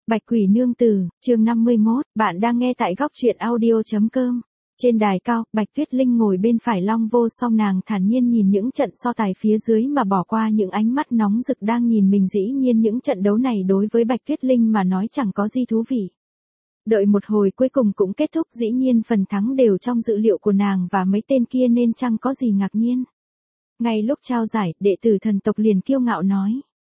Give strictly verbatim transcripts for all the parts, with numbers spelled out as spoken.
Bạch Quỷ Nương Tử, chương năm mươi mốt, bạn đang nghe tại góc truyện audio.com. Trên đài cao, Bạch Tuyết Linh ngồi bên phải Long Vô Song, nàng thản nhiên nhìn những trận so tài phía dưới mà bỏ qua những ánh mắt nóng rực đang nhìn mình. Dĩ nhiên những trận đấu này đối với Bạch Tuyết Linh mà nói chẳng có gì thú vị. Đợi một hồi cuối cùng cũng kết thúc, dĩ nhiên phần thắng đều trong dự liệu của nàng và mấy tên kia nên chẳng có gì ngạc nhiên. Ngay lúc trao giải, đệ tử thần tộc liền kiêu ngạo nói.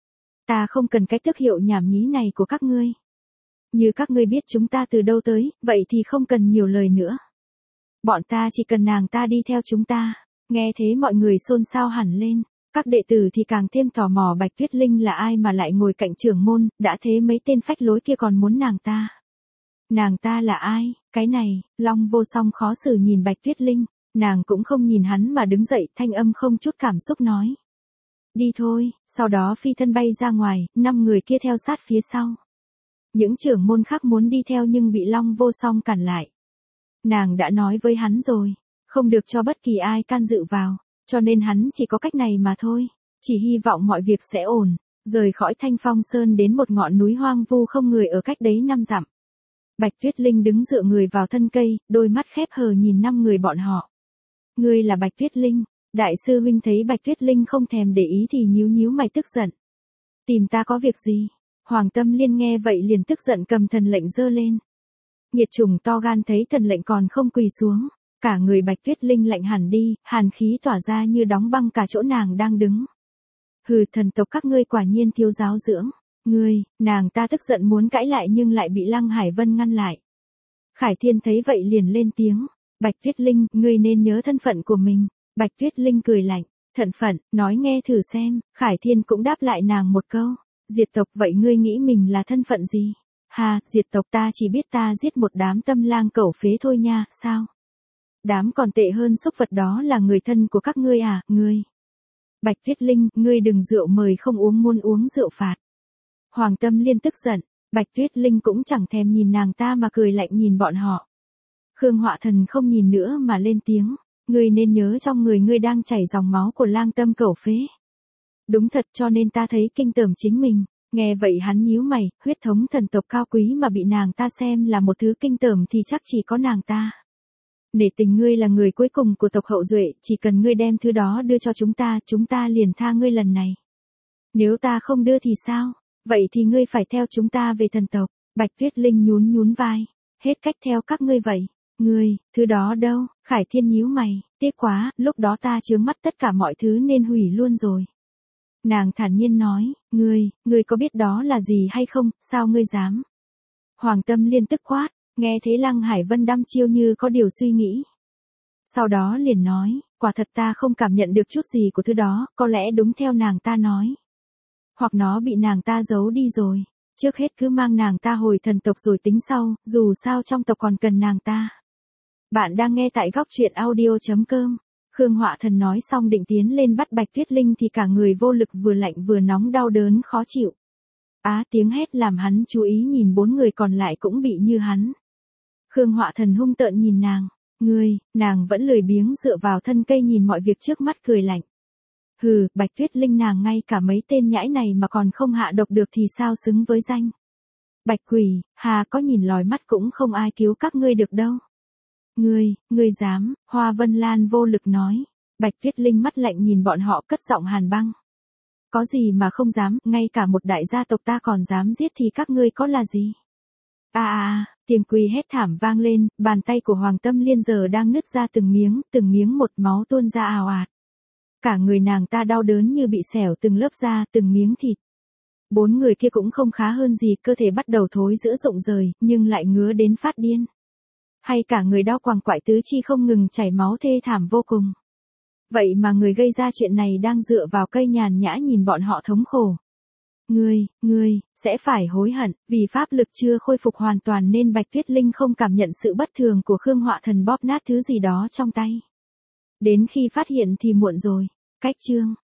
Ta không cần cái tước hiệu nhảm nhí này của các ngươi. Như các ngươi biết chúng ta từ đâu tới, vậy thì không cần nhiều lời nữa. Bọn ta chỉ cần nàng ta đi theo chúng ta. Nghe thế mọi người xôn xao hẳn lên. Các đệ tử thì càng thêm tò mò Bạch Tuyết Linh là ai mà lại ngồi cạnh trưởng môn, đã thế mấy tên phách lối kia còn muốn nàng ta. Nàng ta là ai? Cái này, Long Vô Song khó xử nhìn Bạch Tuyết Linh, nàng cũng không nhìn hắn mà đứng dậy, thanh âm không chút cảm xúc nói. Đi thôi, sau đó phi thân bay ra ngoài, năm người kia theo sát phía sau. Những trưởng môn khác muốn đi theo nhưng bị Long Vô Song cản lại. Nàng đã nói với hắn rồi, không được cho bất kỳ ai can dự vào, cho nên hắn chỉ có cách này mà thôi, chỉ hy vọng mọi việc sẽ ổn, rời khỏi Thanh Phong Sơn đến một ngọn núi hoang vu không người ở cách đấy năm dặm. Bạch Tuyết Linh đứng dựa người vào thân cây, đôi mắt khép hờ nhìn năm người bọn họ. Ngươi là Bạch Tuyết Linh. Đại sư huynh thấy Bạch Tuyết Linh không thèm để ý thì nhíu nhíu mày tức giận. Tìm ta có việc gì? Hoàng Tâm Liên nghe vậy liền tức giận cầm thần lệnh giơ lên. Nhiệt trùng to gan thấy thần lệnh còn không quỳ xuống, cả người Bạch Tuyết Linh lạnh hẳn đi, hàn khí tỏa ra như đóng băng cả chỗ nàng đang đứng. Hừ, thần tộc các ngươi quả nhiên thiếu giáo dưỡng. Ngươi, nàng ta tức giận muốn cãi lại nhưng lại bị Lăng Hải Vân ngăn lại. Khải Thiên thấy vậy liền lên tiếng. Bạch Tuyết Linh, ngươi nên nhớ thân phận của mình. Bạch Tuyết Linh cười lạnh, thận phận, nói nghe thử xem. Khải Thiên cũng đáp lại nàng một câu. Diệt tộc, vậy ngươi nghĩ mình là thân phận gì? Hà, diệt tộc, ta chỉ biết ta giết một đám tâm lang cẩu phế thôi nha, sao? Đám còn tệ hơn súc vật đó là người thân của các ngươi à, ngươi? Bạch Tuyết Linh, ngươi đừng rượu mời không uống muốn uống rượu phạt. Hoàng Tâm Liên tức giận, Bạch Tuyết Linh cũng chẳng thèm nhìn nàng ta mà cười lạnh nhìn bọn họ. Khương Họa Thần không nhìn nữa mà lên tiếng. Ngươi nên nhớ trong người ngươi đang chảy dòng máu của lang tâm cẩu phế. Đúng thật, cho nên ta thấy kinh tởm chính mình. Nghe vậy hắn nhíu mày, huyết thống thần tộc cao quý mà bị nàng ta xem là một thứ kinh tởm thì chắc chỉ có nàng ta. Nể tình ngươi là người cuối cùng của tộc hậu duệ, chỉ cần ngươi đem thứ đó đưa cho chúng ta, chúng ta liền tha ngươi lần này. Nếu ta không đưa thì sao? Vậy thì ngươi phải theo chúng ta về thần tộc. Bạch Tuyết Linh nhún nhún vai. Hết cách theo các ngươi vậy. Ngươi, thứ đó đâu? Khải Thiên nhíu mày, tiếc quá, lúc đó ta chướng mắt tất cả mọi thứ nên hủy luôn rồi. Nàng thản nhiên nói, ngươi, ngươi có biết đó là gì hay không, sao ngươi dám? Hoàng Tâm Liên tức quát, nghe thấy Lăng Hải Vân đăm chiêu như có điều suy nghĩ. Sau đó liền nói, quả thật ta không cảm nhận được chút gì của thứ đó, có lẽ đúng theo nàng ta nói. Hoặc nó bị nàng ta giấu đi rồi, trước hết cứ mang nàng ta hồi thần tộc rồi tính sau, dù sao trong tộc còn cần nàng ta. Bạn đang nghe tại góc truyện audio.com. Khương Họa Thần nói xong định tiến lên bắt Bạch Tuyết Linh thì cả người vô lực, vừa lạnh vừa nóng, đau đớn khó chịu. Á, tiếng hét làm hắn chú ý nhìn bốn người còn lại cũng bị như hắn. Khương Họa Thần hung tợn nhìn nàng. Ngươi, nàng vẫn lười biếng dựa vào thân cây nhìn mọi việc trước mắt cười lạnh. Hừ, Bạch Tuyết Linh, nàng ngay cả mấy tên nhãi này mà còn không hạ độc được thì sao xứng với danh. Bạch Quỷ, hà, có nhìn lòi mắt cũng không ai cứu các ngươi được đâu. Ngươi, ngươi dám? Hoa Vân Lan vô lực nói. Bạch Tuyết Linh mắt lạnh nhìn bọn họ, cất giọng hàn băng. Có gì mà không dám, ngay cả một đại gia tộc ta còn dám giết thì các ngươi có là gì? À à, tiếng quỳ hét thảm vang lên, bàn tay của Hoàng Tâm Liên giờ đang nứt ra từng miếng, từng miếng một, máu tuôn ra ào ạt. Cả người nàng ta đau đớn như bị xẻo từng lớp da, từng miếng thịt. Bốn người kia cũng không khá hơn gì, cơ thể bắt đầu thối rữa rụng rời, nhưng lại ngứa đến phát điên. Hay cả người đau quàng quại tứ chi không ngừng chảy máu thê thảm vô cùng. Vậy mà người gây ra chuyện này đang dựa vào cây nhàn nhã nhìn bọn họ thống khổ. Ngươi, ngươi, sẽ phải hối hận, vì pháp lực chưa khôi phục hoàn toàn nên Bạch Tuyết Linh không cảm nhận sự bất thường của Khương Họa Thần bóp nát thứ gì đó trong tay. Đến khi phát hiện thì muộn rồi. Cách chương.